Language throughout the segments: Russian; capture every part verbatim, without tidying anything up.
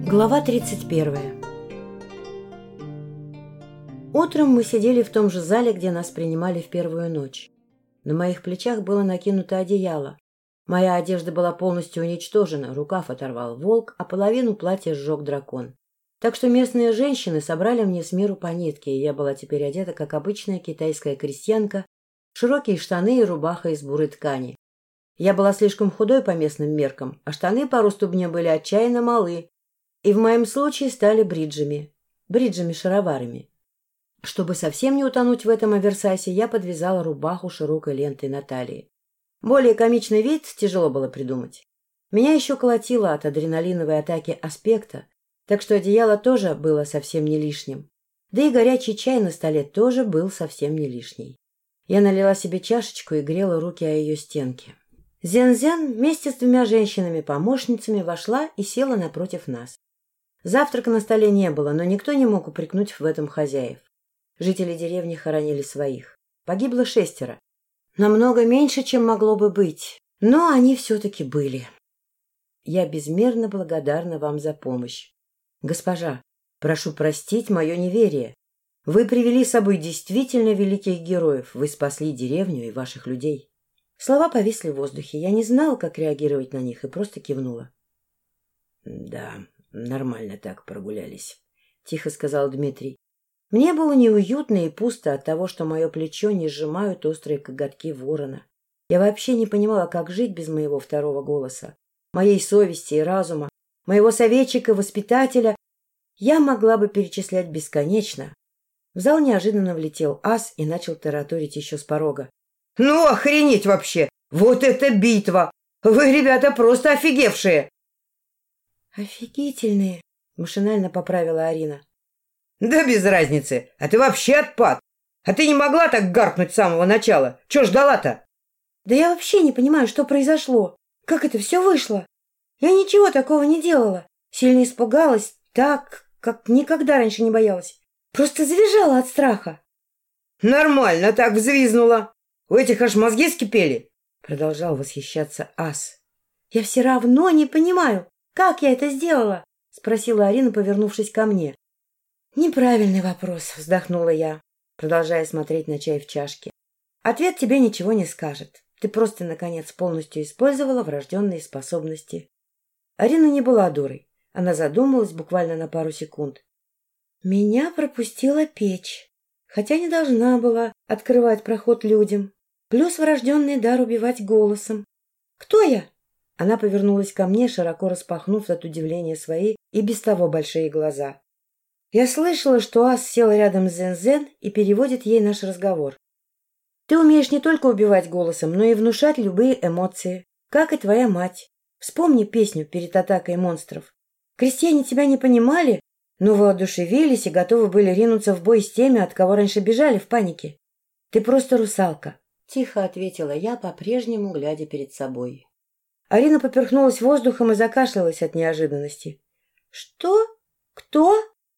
Глава тридцать первая. Утром мы сидели в том же зале, где нас принимали в первую ночь. На моих плечах было накинуто одеяло. Моя одежда была полностью уничтожена, рукав оторвал волк, а половину платья сжег дракон. Так что местные женщины собрали мне с миру по нитке, и я была теперь одета, как обычная китайская крестьянка, широкие штаны и рубаха из бурой ткани. Я была слишком худой по местным меркам, а штаны по росту мне были отчаянно малы, и в моем случае стали бриджами, бриджами-шароварами. Чтобы совсем не утонуть в этом оверсайсе, я подвязала рубаху широкой лентой на талии. Более комичный вид тяжело было придумать. Меня еще колотило от адреналиновой атаки аспекта, так что одеяло тоже было совсем не лишним. Да и горячий чай на столе тоже был совсем не лишний. Я налила себе чашечку и грела руки о ее стенки. Зен-Зен вместе с двумя женщинами-помощницами вошла и села напротив нас. Завтрака на столе не было, но никто не мог упрекнуть в этом хозяев. Жители деревни хоронили своих. Погибло шестеро. Намного меньше, чем могло бы быть. Но они все-таки были. Я безмерно благодарна вам за помощь. Госпожа, прошу простить мое неверие. Вы привели с собой действительно великих героев. Вы спасли деревню и ваших людей. Слова повисли в воздухе. Я не знала, как реагировать на них, и просто кивнула. — Да, нормально так прогулялись, — тихо сказал Дмитрий. Мне было неуютно и пусто от того, что мое плечо не сжимают острые коготки ворона. Я вообще не понимала, как жить без моего второго голоса, моей совести и разума, моего советчика-воспитателя. Я могла бы перечислять бесконечно. В зал неожиданно влетел ас и начал тараторить еще с порога. — Ну, охренеть вообще! Вот это битва! Вы, ребята, просто офигевшие! — Офигительные, — машинально поправила Арина. — Да без разницы. А ты вообще отпад. А ты не могла так гаркнуть с самого начала. Чего ждала-то? — Да я вообще не понимаю, что произошло. Как это все вышло? Я ничего такого не делала. Сильно испугалась, так, как никогда раньше не боялась. Просто завизжала от страха. — Нормально так взвизнула. У этих аж мозги вскипели. Продолжал восхищаться ас. — Я все равно не понимаю, как я это сделала? — спросила Арина, повернувшись ко мне. — Неправильный вопрос, — вздохнула я, продолжая смотреть на чай в чашке. — Ответ тебе ничего не скажет. Ты просто, наконец, полностью использовала врожденные способности. Арина не была дурой. Она задумалась буквально на пару секунд. — Меня пропустила печь, хотя не должна была открывать проход людям. Плюс врожденный дар убивать голосом. — Кто я? Она повернулась ко мне, широко распахнув от удивления свои и без того большие глаза. Я слышала, что ас сел рядом с Зен-Зен и переводит ей наш разговор. Ты умеешь не только убивать голосом, но и внушать любые эмоции, как и твоя мать. Вспомни песню перед атакой монстров. Крестьяне тебя не понимали, но воодушевились и готовы были ринуться в бой с теми, от кого раньше бежали в панике. Ты просто русалка. Тихо ответила я, по-прежнему глядя перед собой. Арина поперхнулась воздухом и закашлялась от неожиданности. — Что? Кто?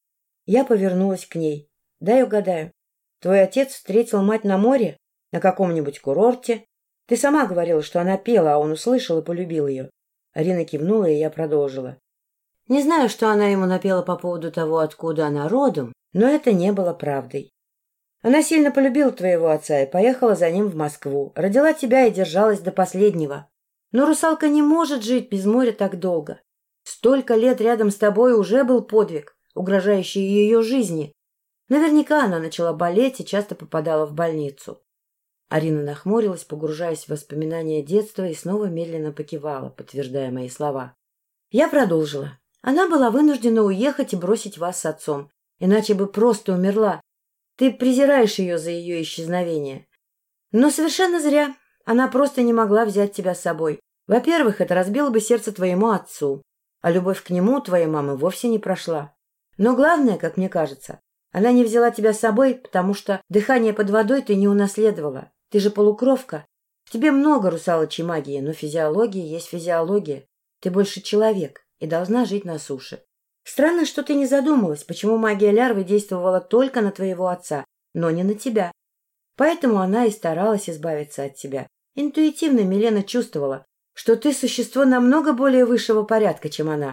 Я повернулась к ней. — Дай угадаю. Твой отец встретил мать на море? На каком-нибудь курорте? Ты сама говорила, что она пела, а он услышал и полюбил ее. Арина кивнула, и я продолжила. Не знаю, что она ему напела по поводу того, откуда она родом, но это не было правдой. Она сильно полюбила твоего отца и поехала за ним в Москву. Родила тебя и держалась до последнего. Но русалка не может жить без моря так долго. Столько лет рядом с тобой уже был подвиг, угрожающий ее жизни. Наверняка она начала болеть и часто попадала в больницу. Арина нахмурилась, погружаясь в воспоминания детства, и снова медленно покивала, подтверждая мои слова. Я продолжила. Она была вынуждена уехать и бросить вас с отцом, иначе бы просто умерла. Ты презираешь ее за ее исчезновение. Но совершенно зря. Она просто не могла взять тебя с собой. Во-первых, это разбило бы сердце твоему отцу, а любовь к нему у твоей мамы вовсе не прошла. Но главное, как мне кажется, она не взяла тебя с собой, потому что дыхание под водой ты не унаследовала. Ты же полукровка. В тебе много русалочьей магии, но физиология есть физиология. Ты больше человек и должна жить на суше. Странно, что ты не задумалась, почему магия лярвы действовала только на твоего отца, но не на тебя. Поэтому она и старалась избавиться от тебя. Интуитивно Милена чувствовала, что ты существо намного более высшего порядка, чем она.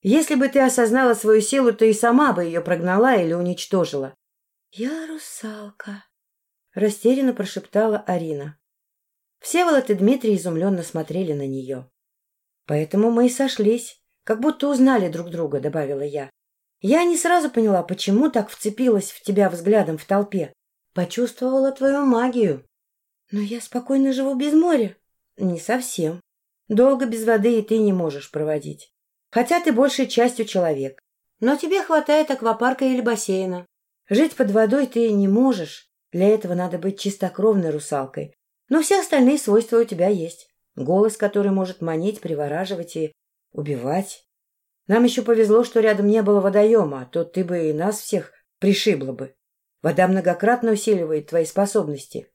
Если бы ты осознала свою силу, то и сама бы ее прогнала или уничтожила. — Я русалка, — растерянно прошептала Арина. Всеволод и Дмитрий изумленно смотрели на нее. — Поэтому мы и сошлись, как будто узнали друг друга, — добавила я. Я не сразу поняла, почему так вцепилась в тебя взглядом в толпе. Почувствовала твою магию. Но я спокойно живу без моря. Не совсем. Долго без воды и ты не можешь проводить. Хотя ты большей частью человек. Но тебе хватает аквапарка или бассейна. Жить под водой ты не можешь. Для этого надо быть чистокровной русалкой. Но все остальные свойства у тебя есть. Голос, который может манить, привораживать и убивать. Нам еще повезло, что рядом не было водоема, а то ты бы и нас всех пришибла бы. Вода многократно усиливает твои способности.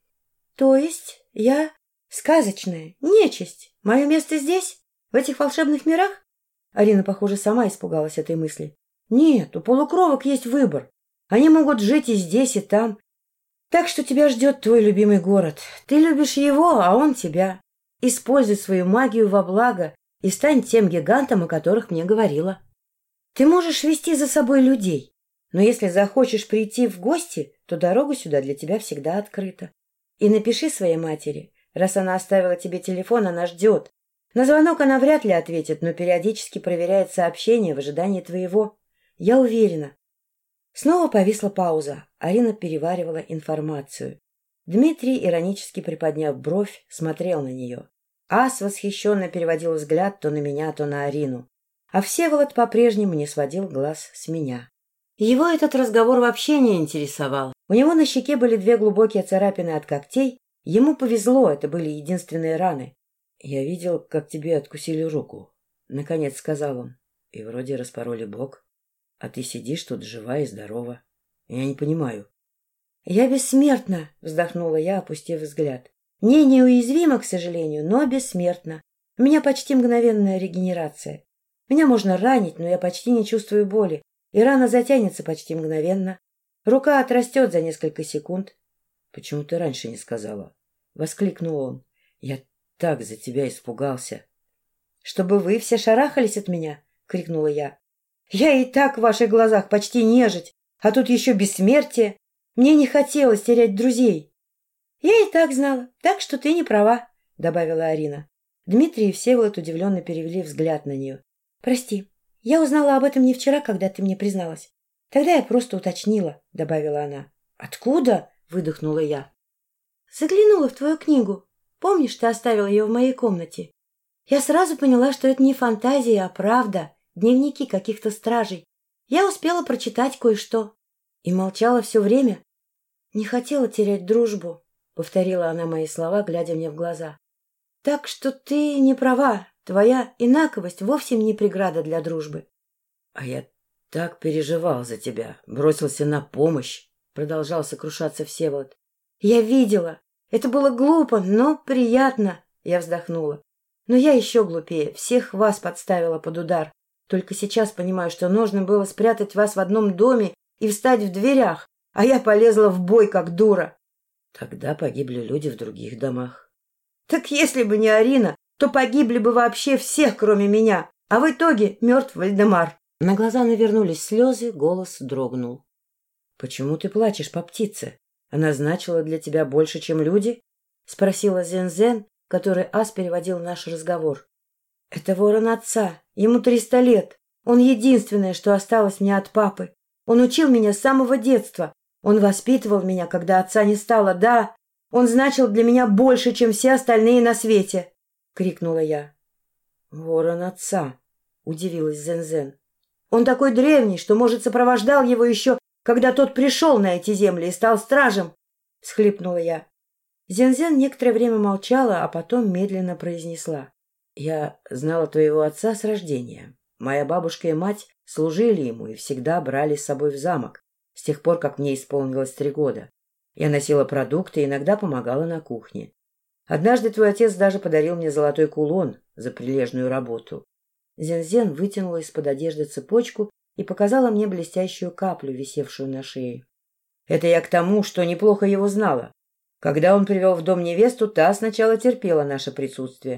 — То есть я сказочная, нечисть? Мое место здесь? В этих волшебных мирах? Арина, похоже, сама испугалась этой мысли. — Нет, у полукровок есть выбор. Они могут жить и здесь, и там. Так что тебя ждет твой любимый город. Ты любишь его, а он тебя. Используй свою магию во благо и стань тем гигантом, о которых мне говорила. Ты можешь вести за собой людей, но если захочешь прийти в гости, то дорога сюда для тебя всегда открыта. И напиши своей матери. Раз она оставила тебе телефон, она ждет. На звонок она вряд ли ответит, но периодически проверяет сообщения в ожидании твоего. Я уверена. Снова повисла пауза. Арина переваривала информацию. Дмитрий, иронически приподняв бровь, смотрел на нее. Ас восхищенно переводил взгляд то на меня, то на Арину. А Всеволод по-прежнему не сводил глаз с меня. Его этот разговор вообще не интересовал. У него на щеке были две глубокие царапины от когтей. Ему повезло, это были единственные раны. — Я видел, как тебе откусили руку, — наконец сказал он. — И вроде распороли бок. А ты сидишь тут жива и здорова. Я не понимаю. — Я бессмертна, — вздохнула я, опустив взгляд. — Не неуязвима, к сожалению, но бессмертна. У меня почти мгновенная регенерация. Меня можно ранить, но я почти не чувствую боли, и рана затянется почти мгновенно. Рука отрастет за несколько секунд. — Почему ты раньше не сказала? — воскликнул он. — Я так за тебя испугался. — Чтобы вы все шарахались от меня? — крикнула я. — Я и так в ваших глазах почти нежить, а тут еще бессмертие. Мне не хотелось терять друзей. — Я и так знала, так что ты не права, — добавила Арина. Дмитрий и Всеволод удивленно перевели взгляд на нее. — Прости, я узнала об этом не вчера, когда ты мне призналась. Тогда я просто уточнила, — добавила она. — Откуда? — выдохнула я. — Заглянула в твою книгу. Помнишь, ты оставила ее в моей комнате? Я сразу поняла, что это не фантазия, а правда, дневники каких-то стражей. Я успела прочитать кое-что. И молчала все время. Не хотела терять дружбу, — повторила она мои слова, глядя мне в глаза. — Так что ты не права. Твоя инаковость вовсе не преграда для дружбы. — А я так переживал за тебя, бросился на помощь, — продолжал сокрушаться Всеволод. — Я видела. Это было глупо, но приятно, — я вздохнула. Но я еще глупее, всех вас подставила под удар. Только сейчас понимаю, что нужно было спрятать вас в одном доме и встать в дверях, а я полезла в бой, как дура. Тогда погибли люди в других домах. Так если бы не Арина, то погибли бы вообще всех, кроме меня, а в итоге мертв Вальдемар. На глаза навернулись слезы, голос дрогнул. — Почему ты плачешь по птице? Она значила для тебя больше, чем люди? — спросила Зен-Зен, который Ас переводил наш разговор. — Это ворон отца, ему триста лет. Он единственное, что осталось мне от папы. Он учил меня с самого детства. Он воспитывал меня, когда отца не стало, да. Он значил для меня больше, чем все остальные на свете, — крикнула я. — Ворон отца, — удивилась Зен-Зен. — Он такой древний, что, может, сопровождал его еще, когда тот пришел на эти земли и стал стражем, — всхлипнула я. Зен-Зен некоторое время молчала, а потом медленно произнесла. — Я знала твоего отца с рождения. Моя бабушка и мать служили ему и всегда брали с собой в замок, с тех пор, как мне исполнилось три года. Я носила продукты и иногда помогала на кухне. Однажды твой отец даже подарил мне золотой кулон за прилежную работу. Зен-Зен вытянула из-под одежды цепочку и показала мне блестящую каплю, висевшую на шее. Это я к тому, что неплохо его знала. Когда он привел в дом невесту, та сначала терпела наше присутствие,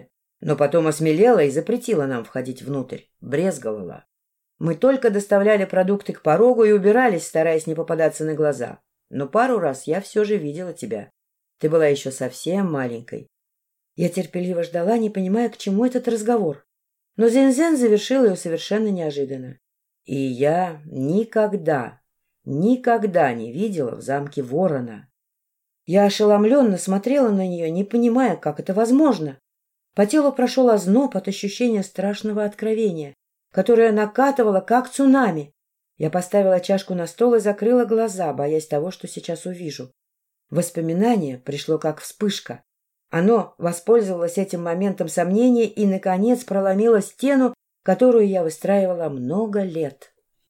но потом осмелела и запретила нам входить внутрь, брезговала. Мы только доставляли продукты к порогу и убирались, стараясь не попадаться на глаза. Но пару раз я все же видела тебя. Ты была еще совсем маленькой. Я терпеливо ждала, не понимая, к чему этот разговор. Но Зинзен завершил ее совершенно неожиданно. И я никогда, никогда не видела в замке ворона. Я ошеломленно смотрела на нее, не понимая, как это возможно. По телу прошел озноб от ощущения страшного откровения, которое накатывало, как цунами. Я поставила чашку на стол и закрыла глаза, боясь того, что сейчас увижу. Воспоминание пришло как вспышка. Оно воспользовалось этим моментом сомнения и, наконец, проломило стену, которую я выстраивала много лет.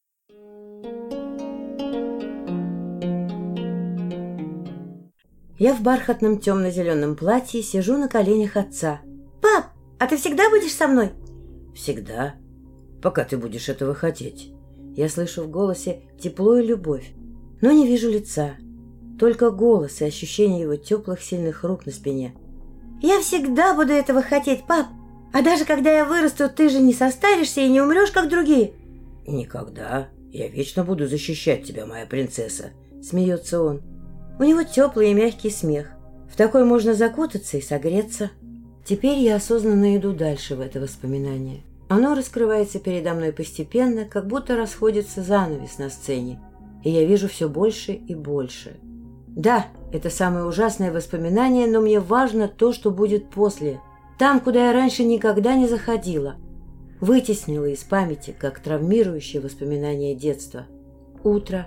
Я в бархатном темно-зеленом платье сижу на коленях отца. «Пап, а ты всегда будешь со мной?» «Всегда, пока ты будешь этого хотеть». Я слышу в голосе тепло и любовь, но не вижу лица. Только голос и ощущение его теплых, сильных рук на спине. «Я всегда буду этого хотеть, пап. А даже когда я вырасту, ты же не состаришься и не умрешь, как другие». «Никогда. Я вечно буду защищать тебя, моя принцесса», — смеется он. У него теплый и мягкий смех. В такой можно закутаться и согреться. Теперь я осознанно иду дальше в это воспоминание. Оно раскрывается передо мной постепенно, как будто расходится занавес на сцене, и я вижу все больше и больше. Да, это самое ужасное воспоминание, но мне важно то, что будет после. Там, куда я раньше никогда не заходила. Вытеснила из памяти, как травмирующее воспоминание детства. Утро.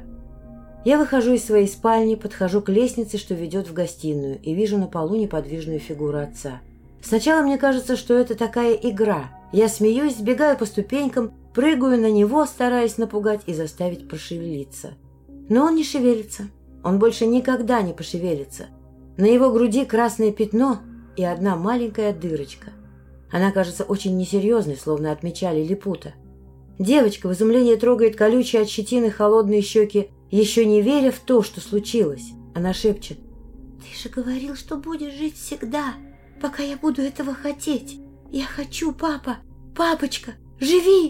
Я выхожу из своей спальни, подхожу к лестнице, что ведет в гостиную, и вижу на полу неподвижную фигуру отца. Сначала мне кажется, что это такая игра. Я смеюсь, сбегаю по ступенькам, прыгаю на него, стараясь напугать и заставить пошевелиться. Но он не шевелится. Он больше никогда не пошевелится. На его груди красное пятно и одна маленькая дырочка. Она кажется очень несерьезной, словно отмечали липута. Девочка в изумлении трогает колючие от щетины холодные щеки, еще не веря в то, что случилось. Она шепчет: «Ты же говорил, что будешь жить всегда, пока я буду этого хотеть. Я хочу, папа! Папочка, живи!»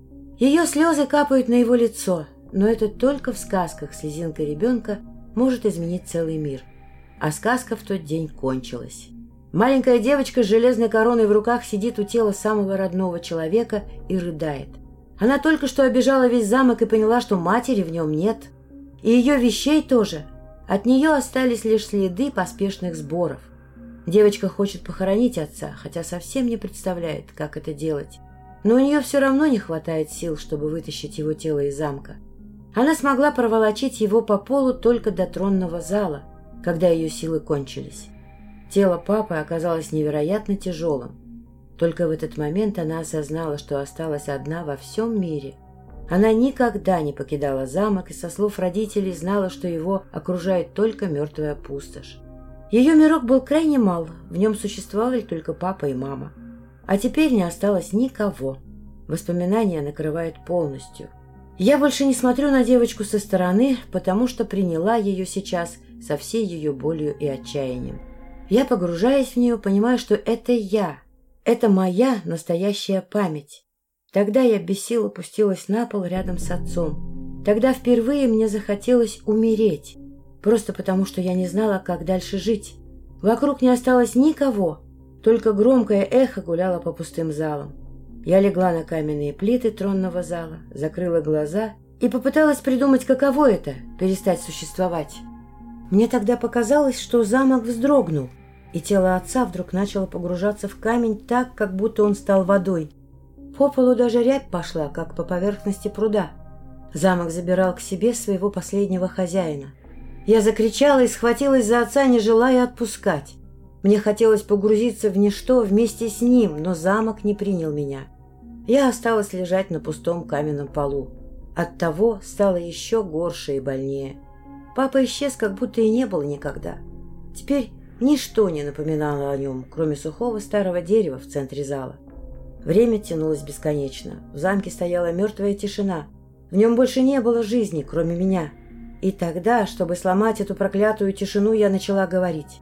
Ее слезы капают на его лицо, но это только в сказках слезинка ребенка может изменить целый мир. А сказка в тот день кончилась. Маленькая девочка с железной короной в руках сидит у тела самого родного человека и рыдает. Она только что обижала весь замок и поняла, что матери в нем нет. И ее вещей тоже. От нее остались лишь следы поспешных сборов. Девочка хочет похоронить отца, хотя совсем не представляет, как это делать. Но у нее все равно не хватает сил, чтобы вытащить его тело из замка. Она смогла проволочить его по полу только до тронного зала, когда ее силы кончились. Тело папы оказалось невероятно тяжелым. Только в этот момент она осознала, что осталась одна во всем мире. Она никогда не покидала замок и, со слов родителей, знала, что его окружает только мертвая пустошь. Ее мирок был крайне мал, в нем существовали только папа и мама. А теперь не осталось никого. Воспоминания накрывают полностью. Я больше не смотрю на девочку со стороны, потому что приняла ее сейчас со всей ее болью и отчаянием. Я погружаюсь в нее, понимая, что это я, это моя настоящая память. Тогда я без сил опустилась на пол рядом с отцом. Тогда впервые мне захотелось умереть, просто потому что я не знала, как дальше жить. Вокруг не осталось никого, только громкое эхо гуляло по пустым залам. Я легла на каменные плиты тронного зала, закрыла глаза и попыталась придумать, каково это — перестать существовать. Мне тогда показалось, что замок вздрогнул, и тело отца вдруг начало погружаться в камень так, как будто он стал водой. По полу даже рябь пошла, как по поверхности пруда. Замок забирал к себе своего последнего хозяина. Я закричала и схватилась за отца, не желая отпускать. Мне хотелось погрузиться в ничто вместе с ним, но замок не принял меня. Я осталась лежать на пустом каменном полу. Оттого стало еще горше и больнее. Папа исчез, как будто и не было никогда. Теперь ничто не напоминало о нем, кроме сухого старого дерева в центре зала. Время тянулось бесконечно. В замке стояла мертвая тишина. В нем больше не было жизни, кроме меня. И тогда, чтобы сломать эту проклятую тишину, я начала говорить.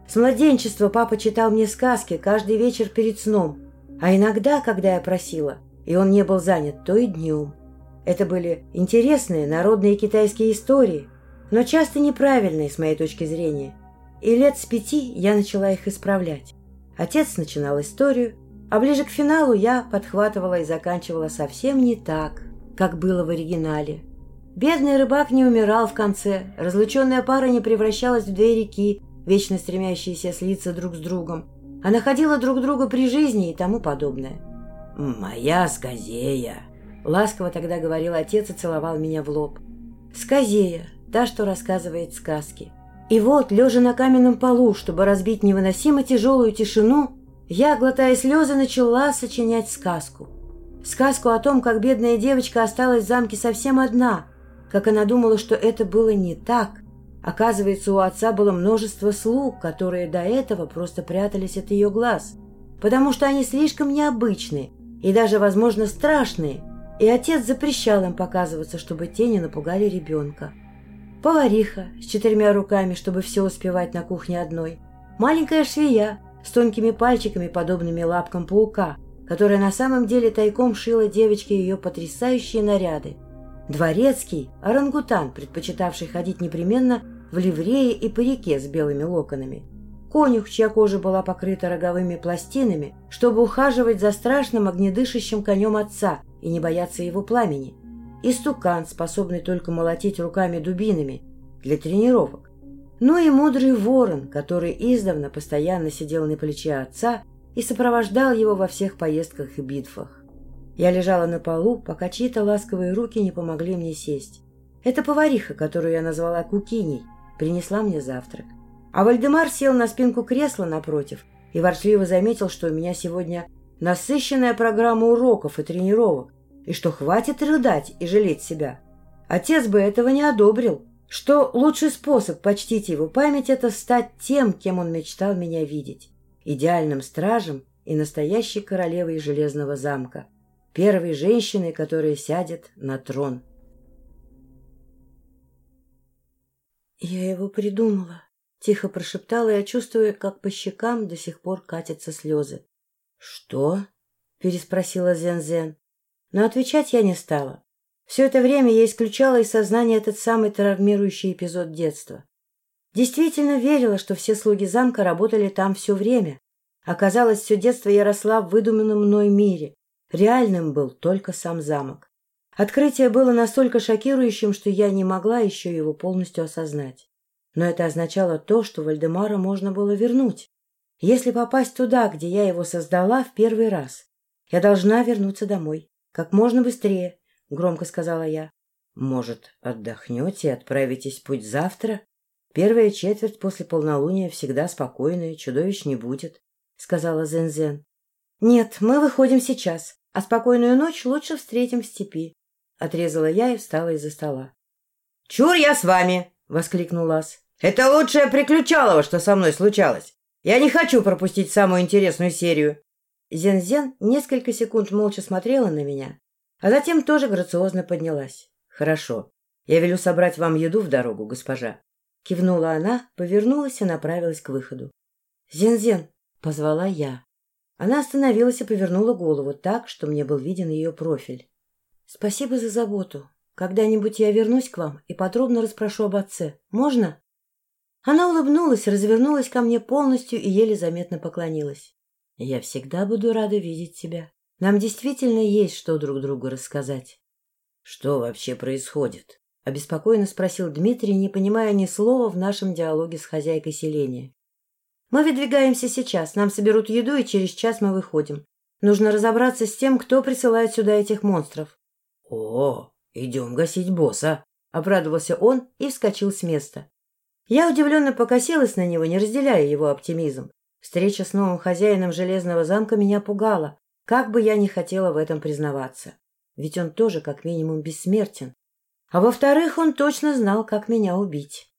С младенчества папа читал мне сказки каждый вечер перед сном, а иногда, когда я просила, и он не был занят, то и днем. Это были интересные народные китайские истории, но часто неправильные с моей точки зрения. И лет с пяти я начала их исправлять. Отец начинал историю, а ближе к финалу я подхватывала и заканчивала совсем не так, как было в оригинале. Бедный рыбак не умирал в конце, разлученная пара не превращалась в две реки, вечно стремящиеся слиться друг с другом, а находила друг друга при жизни и тому подобное. «Моя Сказея!» — ласково тогда говорил отец и целовал меня в лоб. Сказея, та, что рассказывает сказки. И вот, лежа на каменном полу, чтобы разбить невыносимо тяжелую тишину, я, глотая слезы, начала сочинять сказку. Сказку о том, как бедная девочка осталась в замке совсем одна, как она думала, что это было не так. Оказывается, у отца было множество слуг, которые до этого просто прятались от ее глаз, потому что они слишком необычные и даже, возможно, страшные, и отец запрещал им показываться, чтобы те не напугали ребенка. Повариха с четырьмя руками, чтобы все успевать на кухне одной, маленькая швея с тонкими пальчиками, подобными лапкам паука, которая на самом деле тайком шила девочке ее потрясающие наряды, дворецкий, орангутан, предпочитавший ходить непременно в ливрее и парике с белыми локонами, конюх, чья кожа была покрыта роговыми пластинами, чтобы ухаживать за страшным огнедышащим конем отца и не бояться его пламени, и стукан, способный только молотить руками дубинами для тренировок, ну и мудрый ворон, который издавна постоянно сидел на плече отца и сопровождал его во всех поездках и битвах. Я лежала на полу, пока чьи-то ласковые руки не помогли мне сесть. Эта повариха, которую я назвала Кукиней, принесла мне завтрак. А Вальдемар сел на спинку кресла напротив и ворчливо заметил, что у меня сегодня насыщенная программа уроков и тренировок, и что хватит рыдать и жалеть себя. Отец бы этого не одобрил, что лучший способ почтить его память — это стать тем, кем он мечтал меня видеть, идеальным стражем и настоящей королевой Железного замка, первой женщиной, которая сядет на трон. «Я его придумала», — тихо прошептала я, чувствуя, как по щекам до сих пор катятся слезы. «Что?» — переспросила Зен-Зен. Но отвечать я не стала. Все это время я исключала из сознания этот самый травмирующий эпизод детства. Действительно верила, что все слуги замка работали там все время. Оказалось, все детство я росла в выдуманном мной мире. Реальным был только сам замок. Открытие было настолько шокирующим, что я не могла еще его полностью осознать. Но это означало то, что Вальдемара можно было вернуть. Если попасть туда, где я его создала в первый раз, я должна вернуться домой. Как можно быстрее, — громко сказала я. — Может, отдохнете и отправитесь в путь завтра? Первая четверть после полнолуния всегда спокойная, чудовищ не будет, — сказала Зен-Зен. — Нет, мы выходим сейчас, а спокойную ночь лучше встретим в степи. Отрезала я и встала из-за стола. — Чур я с вами! — воскликнул Лас. — Это лучшее приключалово, что со мной случалось. Я не хочу пропустить самую интересную серию. Зен-Зен несколько секунд молча смотрела на меня, а затем тоже грациозно поднялась. — Хорошо. Я велю собрать вам еду в дорогу, госпожа. Кивнула она, повернулась и направилась к выходу. «Зен-Зен!» — позвала я. Она остановилась и повернула голову так, что мне был виден ее профиль. «Спасибо за заботу. Когда-нибудь я вернусь к вам и подробно расспрошу об отце. Можно?» Она улыбнулась, развернулась ко мне полностью и еле заметно поклонилась. «Я всегда буду рада видеть тебя. Нам действительно есть что друг другу рассказать». «Что вообще происходит?» — обеспокоенно спросил Дмитрий, не понимая ни слова в нашем диалоге с хозяйкой селения. «Мы выдвигаемся сейчас, нам соберут еду, и через час мы выходим. Нужно разобраться с тем, кто присылает сюда этих монстров». «О, идем гасить босса!» — обрадовался он и вскочил с места. Я удивленно покосилась на него, не разделяя его оптимизм. Встреча с новым хозяином Железного замка меня пугала, как бы я ни хотела в этом признаваться. Ведь он тоже как минимум бессмертен. А во-вторых, он точно знал, как меня убить.